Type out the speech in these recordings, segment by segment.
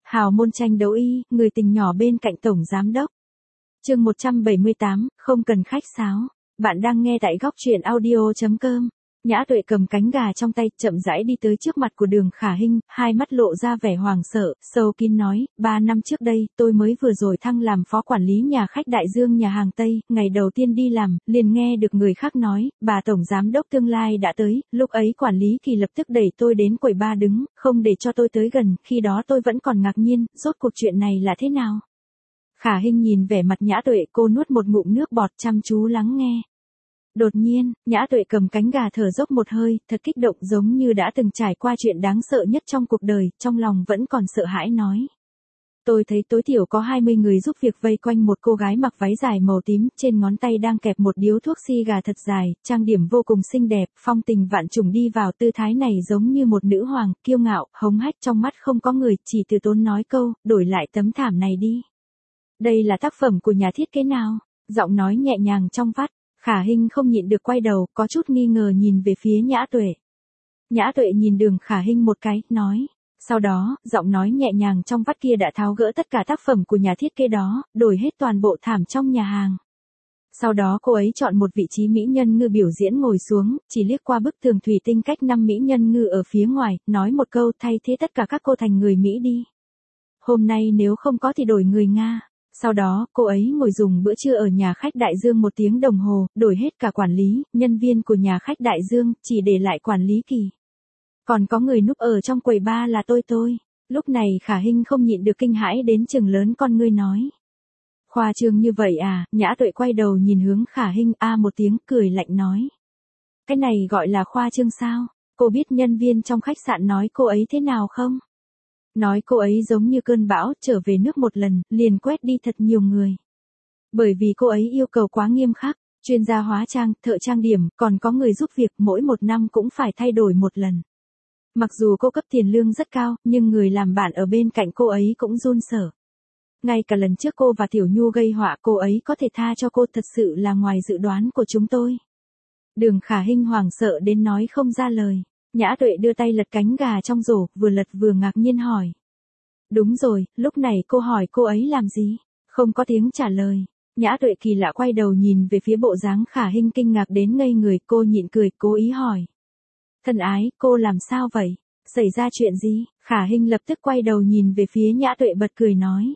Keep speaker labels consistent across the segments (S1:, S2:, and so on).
S1: Hào môn tranh đấu y, người tình nhỏ bên cạnh tổng giám đốc. Chương 178, không cần khách sáo. Bạn đang nghe tại góc truyện audio.com. Nhã Tuệ cầm cánh gà trong tay, chậm rãi đi tới trước mặt của Đường Khả Hinh, hai mắt lộ ra vẻ hoảng sợ, sâu kín nói, 3 năm trước đây, tôi mới vừa rồi thăng làm phó quản lý nhà khách Đại Dương nhà hàng Tây, ngày đầu tiên đi làm, liền nghe được người khác nói, bà tổng giám đốc tương lai đã tới, lúc ấy quản lý Kỳ lập tức đẩy tôi đến quầy ba đứng, không để cho tôi tới gần, khi đó tôi vẫn còn ngạc nhiên, rốt cuộc chuyện này là thế nào? Khả Hinh nhìn vẻ mặt Nhã Tuệ, cô nuốt một ngụm nước bọt chăm chú lắng nghe. Đột nhiên, Nhã Tuệ cầm cánh gà thở dốc một hơi, thật kích động giống như đã từng trải qua chuyện đáng sợ nhất trong cuộc đời, trong lòng vẫn còn sợ hãi nói. Tôi thấy tối thiểu có 20 người giúp việc vây quanh một cô gái mặc váy dài màu tím, trên ngón tay đang kẹp một điếu thuốc xì gà thật dài, trang điểm vô cùng xinh đẹp, phong tình vạn trùng đi vào tư thái này giống như một nữ hoàng, kiêu ngạo, hống hách trong mắt không có người, chỉ từ tốn nói câu, đổi lại tấm thảm này đi. Đây là tác phẩm của nhà thiết kế nào? Giọng nói nhẹ nhàng trong vắt. Khả Hinh không nhịn được quay đầu, có chút nghi ngờ nhìn về phía Nhã Tuệ. Nhã Tuệ nhìn Đường Khả Hinh một cái, nói. Sau đó, giọng nói nhẹ nhàng trong vắt kia đã tháo gỡ tất cả tác phẩm của nhà thiết kế đó, đổi hết toàn bộ thảm trong nhà hàng. Sau đó cô ấy chọn một vị trí mỹ nhân ngư biểu diễn ngồi xuống, chỉ liếc qua bức tường thủy tinh cách 5 mỹ nhân ngư ở phía ngoài, nói một câu thay thế tất cả các cô thành người Mỹ đi. Hôm nay nếu không có thì đổi người Nga. Sau đó, cô ấy ngồi dùng bữa trưa ở nhà khách Đại Dương 1 tiếng đồng hồ, đổi hết cả quản lý, nhân viên của nhà khách Đại Dương, chỉ để lại quản lý Kỳ. Còn có người núp ở trong quầy bar là tôi. Lúc này Khả Hinh không nhịn được kinh hãi đến chừng lớn con ngươi nói. Khoa trương như vậy à? Nhã Tuệ quay đầu nhìn hướng Khả Hinh một tiếng, cười lạnh nói. Cái này gọi là khoa trương sao? Cô biết nhân viên trong khách sạn nói cô ấy thế nào không? Nói cô ấy giống như cơn bão, trở về nước một lần, liền quét đi thật nhiều người. Bởi vì cô ấy yêu cầu quá nghiêm khắc, chuyên gia hóa trang, thợ trang điểm, còn có người giúp việc, mỗi 1 năm cũng phải thay đổi một lần. Mặc dù cô cấp tiền lương rất cao, nhưng người làm bạn ở bên cạnh cô ấy cũng run sợ. Ngay cả lần trước cô và Tiểu Nhu gây họa, cô ấy có thể tha cho cô, thật sự là ngoài dự đoán của chúng tôi. Đường Khả Hinh hoảng sợ đến nói không ra lời. Nhã Tuệ đưa tay lật cánh gà trong rổ, vừa lật vừa ngạc nhiên hỏi. Đúng rồi, lúc này cô hỏi cô ấy làm gì? Không có tiếng trả lời. Nhã Tuệ kỳ lạ quay đầu nhìn về phía bộ dáng Khả Hinh kinh ngạc đến ngây người, cô nhịn cười, cố ý hỏi. Thân ái, cô làm sao vậy? Xảy ra chuyện gì? Khả Hinh lập tức quay đầu nhìn về phía Nhã Tuệ bật cười nói.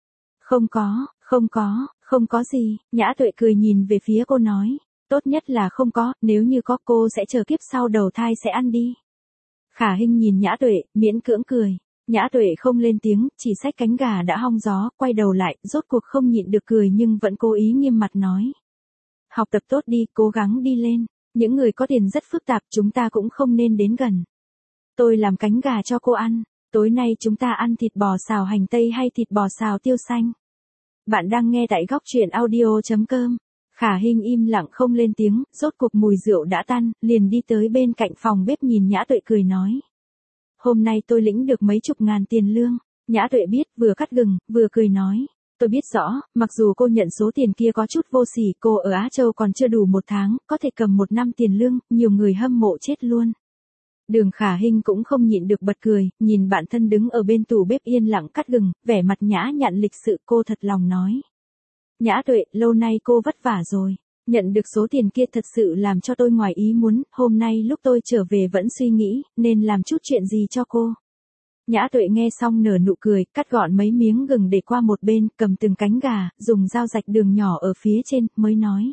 S1: Không có gì. Nhã Tuệ cười nhìn về phía cô nói. Tốt nhất là không có, nếu như có cô sẽ chờ kiếp sau đầu thai sẽ ăn đi. Khả Hinh nhìn Nhã Tuệ, miễn cưỡng cười. Nhã Tuệ không lên tiếng, chỉ xách cánh gà đã hong gió, quay đầu lại, rốt cuộc không nhịn được cười nhưng vẫn cố ý nghiêm mặt nói. Học tập tốt đi, cố gắng đi lên. Những người có tiền rất phức tạp, chúng ta cũng không nên đến gần. Tôi làm cánh gà cho cô ăn. Tối nay chúng ta ăn thịt bò xào hành tây hay thịt bò xào tiêu xanh? Bạn đang nghe tại góc truyện audio.com. Khả Hinh im lặng không lên tiếng, rốt cuộc mùi rượu đã tan, liền đi tới bên cạnh phòng bếp nhìn Nhã Tuệ cười nói. Hôm nay tôi lĩnh được mấy chục ngàn tiền lương. Nhã Tuệ biết, vừa cắt gừng, vừa cười nói. Tôi biết rõ, mặc dù cô nhận số tiền kia có chút vô sỉ, cô ở Á Châu còn chưa đủ 1 tháng, có thể cầm 1 năm tiền lương, nhiều người hâm mộ chết luôn. Đường Khả Hinh cũng không nhịn được bật cười, nhìn bạn thân đứng ở bên tủ bếp yên lặng cắt gừng, vẻ mặt nhã nhặn lịch sự, cô thật lòng nói. Nhã Tuệ, lâu nay cô vất vả rồi. Nhận được số tiền kia thật sự làm cho tôi ngoài ý muốn, hôm nay lúc tôi trở về vẫn suy nghĩ, nên làm chút chuyện gì cho cô. Nhã Tuệ nghe xong nở nụ cười, cắt gọn mấy miếng gừng để qua một bên, cầm từng cánh gà, dùng dao rạch đường nhỏ ở phía trên, mới nói.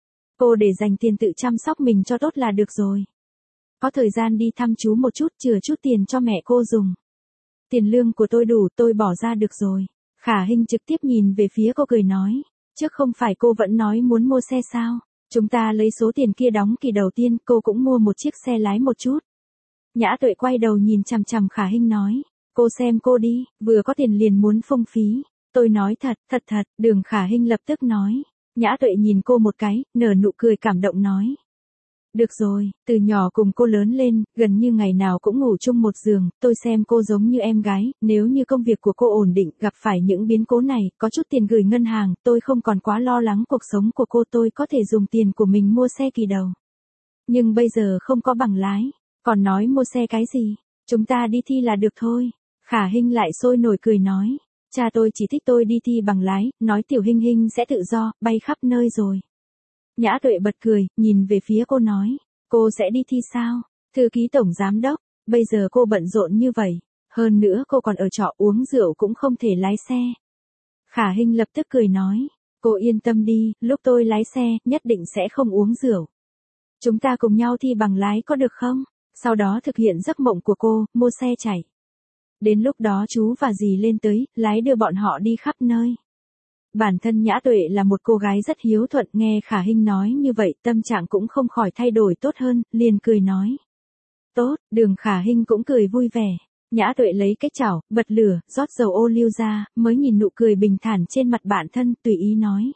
S1: Cô để dành tiền tự chăm sóc mình cho tốt là được rồi. Có thời gian đi thăm chú một chút, chừa chút tiền cho mẹ cô dùng. Tiền lương của tôi đủ, tôi bỏ ra được rồi. Khả Hinh trực tiếp nhìn về phía cô cười nói. Trước không phải cô vẫn nói muốn mua xe sao? Chúng ta lấy số tiền kia đóng kỳ đầu tiên, cô cũng mua một chiếc xe lái một chút. Nhã Tuệ quay đầu nhìn chằm chằm Khả Hinh nói. Cô xem cô đi, vừa có tiền liền muốn phung phí. Tôi nói thật, Đường Khả Hinh lập tức nói. Nhã Tuệ nhìn cô một cái, nở nụ cười cảm động nói. Được rồi, từ nhỏ cùng cô lớn lên, gần như ngày nào cũng ngủ chung một giường, tôi xem cô giống như em gái, nếu như công việc của cô ổn định, gặp phải những biến cố này, có chút tiền gửi ngân hàng, tôi không còn quá lo lắng cuộc sống của cô, tôi có thể dùng tiền của mình mua xe kỳ đầu. Nhưng bây giờ không có bằng lái, còn nói mua xe cái gì, chúng ta đi thi là được thôi. Khả Hinh lại sôi nổi cười nói, cha tôi chỉ thích tôi đi thi bằng lái, nói Tiểu Hinh Hinh sẽ tự do, bay khắp nơi rồi. Nhã Tuệ bật cười, nhìn về phía cô nói, cô sẽ đi thi sao? Thư ký tổng giám đốc, bây giờ cô bận rộn như vậy, hơn nữa cô còn ở trọ uống rượu cũng không thể lái xe. Khả Hinh lập tức cười nói, cô yên tâm đi, lúc tôi lái xe, nhất định sẽ không uống rượu. Chúng ta cùng nhau thi bằng lái có được không? Sau đó thực hiện giấc mộng của cô, mua xe chạy. Đến lúc đó chú và dì lên tới, lái đưa bọn họ đi khắp nơi. Bản thân Nhã Tuệ là một cô gái rất hiếu thuận, nghe Khả Hinh nói như vậy, tâm trạng cũng không khỏi thay đổi tốt hơn, liền cười nói. Tốt, Đường Khả Hinh cũng cười vui vẻ. Nhã Tuệ lấy cái chảo, bật lửa, rót dầu ô liu ra, mới nhìn nụ cười bình thản trên mặt bản thân, tùy ý nói.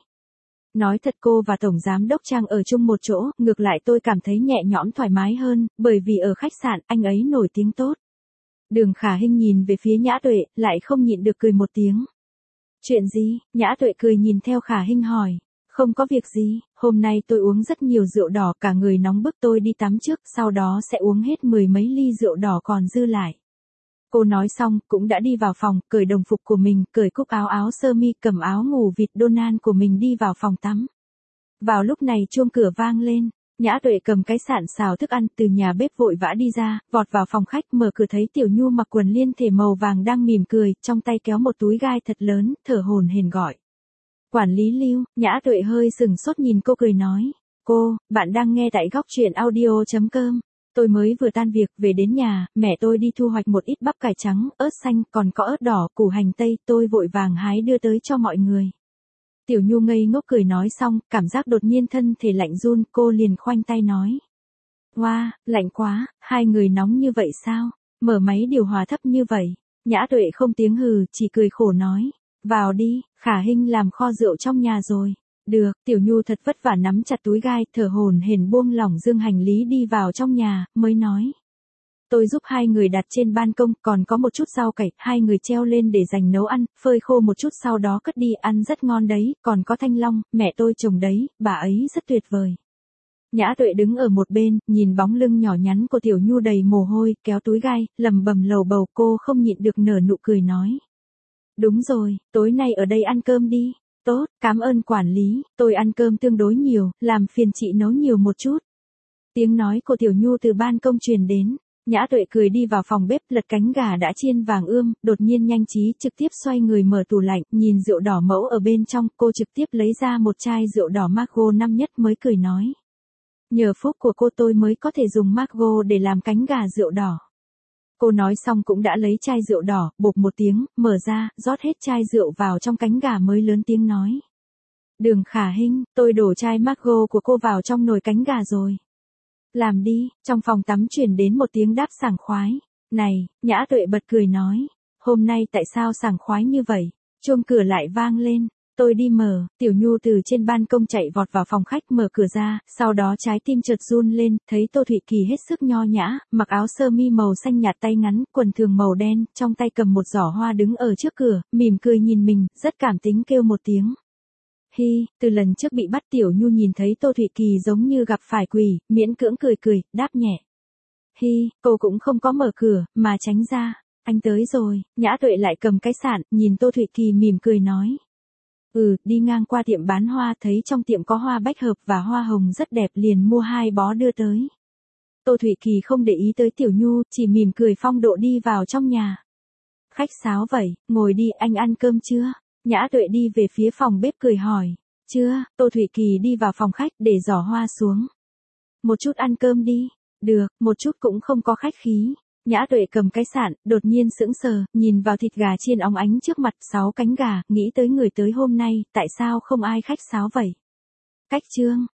S1: Nói thật cô và Tổng Giám Đốc Trang ở chung một chỗ, ngược lại tôi cảm thấy nhẹ nhõm thoải mái hơn, bởi vì ở khách sạn, anh ấy nổi tiếng tốt. Đường Khả Hinh nhìn về phía Nhã Tuệ, lại không nhịn được cười một tiếng. Chuyện gì? Nhã Tuệ cười nhìn theo Khả Hinh hỏi. Không có việc gì, hôm nay tôi uống rất nhiều rượu đỏ, cả người nóng bức, tôi đi tắm trước, sau đó sẽ uống hết 10 mấy ly rượu đỏ còn dư lại. Cô nói xong, cũng đã đi vào phòng, cởi đồng phục của mình, cởi cúc áo sơ mi, cầm áo ngủ vịt Donald của mình đi vào phòng tắm. Vào lúc này chuông cửa vang lên, Nhã Tuệ cầm cái sạn xào thức ăn từ nhà bếp vội vã đi ra, vọt vào phòng khách, mở cửa thấy Tiểu Nhu mặc quần liên thể màu vàng đang mỉm cười, trong tay kéo một túi gai thật lớn, thở hổn hển gọi. Quản lý Lưu. Nhã Tuệ hơi sừng sốt nhìn cô cười nói, cô, bạn đang nghe tại góc truyện audio.com. Tôi mới vừa tan việc về đến nhà, mẹ tôi đi thu hoạch một ít bắp cải trắng, ớt xanh, còn có ớt đỏ, củ hành tây, tôi vội vàng hái đưa tới cho mọi người. Tiểu Nhu ngây ngốc cười nói xong, cảm giác đột nhiên thân thể lạnh run, cô liền khoanh tay nói. Wow, lạnh quá, hai người nóng như vậy sao? Mở máy điều hòa thấp như vậy. Nhã Tuệ không tiếng hừ, chỉ cười khổ nói. Vào đi, Khả Hinh làm kho rượu trong nhà rồi. Được, Tiểu Nhu thật vất vả nắm chặt túi gai, thở hổn hển buông lỏng dương hành lý đi vào trong nhà, mới nói. Tôi giúp hai người đặt trên ban công, còn có một chút rau cải, hai người treo lên để dành nấu ăn, phơi khô một chút sau đó cất đi, ăn rất ngon đấy, còn có thanh long, mẹ tôi trồng đấy, bà ấy rất tuyệt vời. Nhã Tuệ đứng ở một bên, nhìn bóng lưng nhỏ nhắn của Tiểu Nhu đầy mồ hôi, kéo túi gai, lầm bầm lầu bầu, cô không nhịn được nở nụ cười nói. Đúng rồi, tối nay ở đây ăn cơm đi. Tốt, cảm ơn quản lý, tôi ăn cơm tương đối nhiều, làm phiền chị nấu nhiều một chút. Tiếng nói của Tiểu Nhu từ ban công truyền đến. Nhã Tuệ cười đi vào phòng bếp, lật cánh gà đã chiên vàng ươm, đột nhiên nhanh trí trực tiếp xoay người mở tủ lạnh, nhìn rượu đỏ mẫu ở bên trong, cô trực tiếp lấy ra một chai rượu đỏ Margo năm nhất mới cười nói. Nhờ phúc của cô tôi mới có thể dùng Margo để làm cánh gà rượu đỏ. Cô nói xong cũng đã lấy chai rượu đỏ, bộp một tiếng, mở ra, rót hết chai rượu vào trong cánh gà mới lớn tiếng nói. Đường Khả Hinh, tôi đổ chai Margo của cô vào trong nồi cánh gà rồi. Làm đi, trong phòng tắm truyền đến một tiếng đáp sảng khoái. Này, Nhã Tuệ bật cười nói. Hôm nay tại sao sảng khoái như vậy? Chuông cửa lại vang lên. Tôi đi mở, Tiểu Nhu từ trên ban công chạy vọt vào phòng khách mở cửa ra, sau đó trái tim chợt run lên, thấy Tô Thụy Kỳ hết sức nho nhã, mặc áo sơ mi màu xanh nhạt tay ngắn, quần thường màu đen, trong tay cầm một giỏ hoa đứng ở trước cửa, mỉm cười nhìn mình, rất cảm tính kêu một tiếng. Hi, từ lần trước bị bắt Tiểu Nhu nhìn thấy Tô Thụy Kỳ giống như gặp phải quỷ, miễn cưỡng cười, đáp nhẹ. Hi, cô cũng không có mở cửa, mà tránh ra. Anh tới rồi, Nhã Tuệ lại cầm cái sạn, nhìn Tô Thụy Kỳ mỉm cười nói. Đi ngang qua tiệm bán hoa thấy trong tiệm có hoa bách hợp và hoa hồng rất đẹp liền mua 2 bó đưa tới. Tô Thụy Kỳ không để ý tới Tiểu Nhu, chỉ mỉm cười phong độ đi vào trong nhà. Khách sáo vậy, ngồi đi, anh ăn cơm chưa? Nhã Tuệ đi về phía phòng bếp cười hỏi. Chưa, Tô Thụy Kỳ đi vào phòng khách để giỏ hoa xuống. Một chút ăn cơm đi. Được, một chút cũng không có khách khí. Nhã Tuệ cầm cái sạn, đột nhiên sững sờ, nhìn vào thịt gà chiên óng ánh trước mặt, 6 cánh gà, nghĩ tới người tới hôm nay, tại sao không ai khách sáo vậy? Cách chương.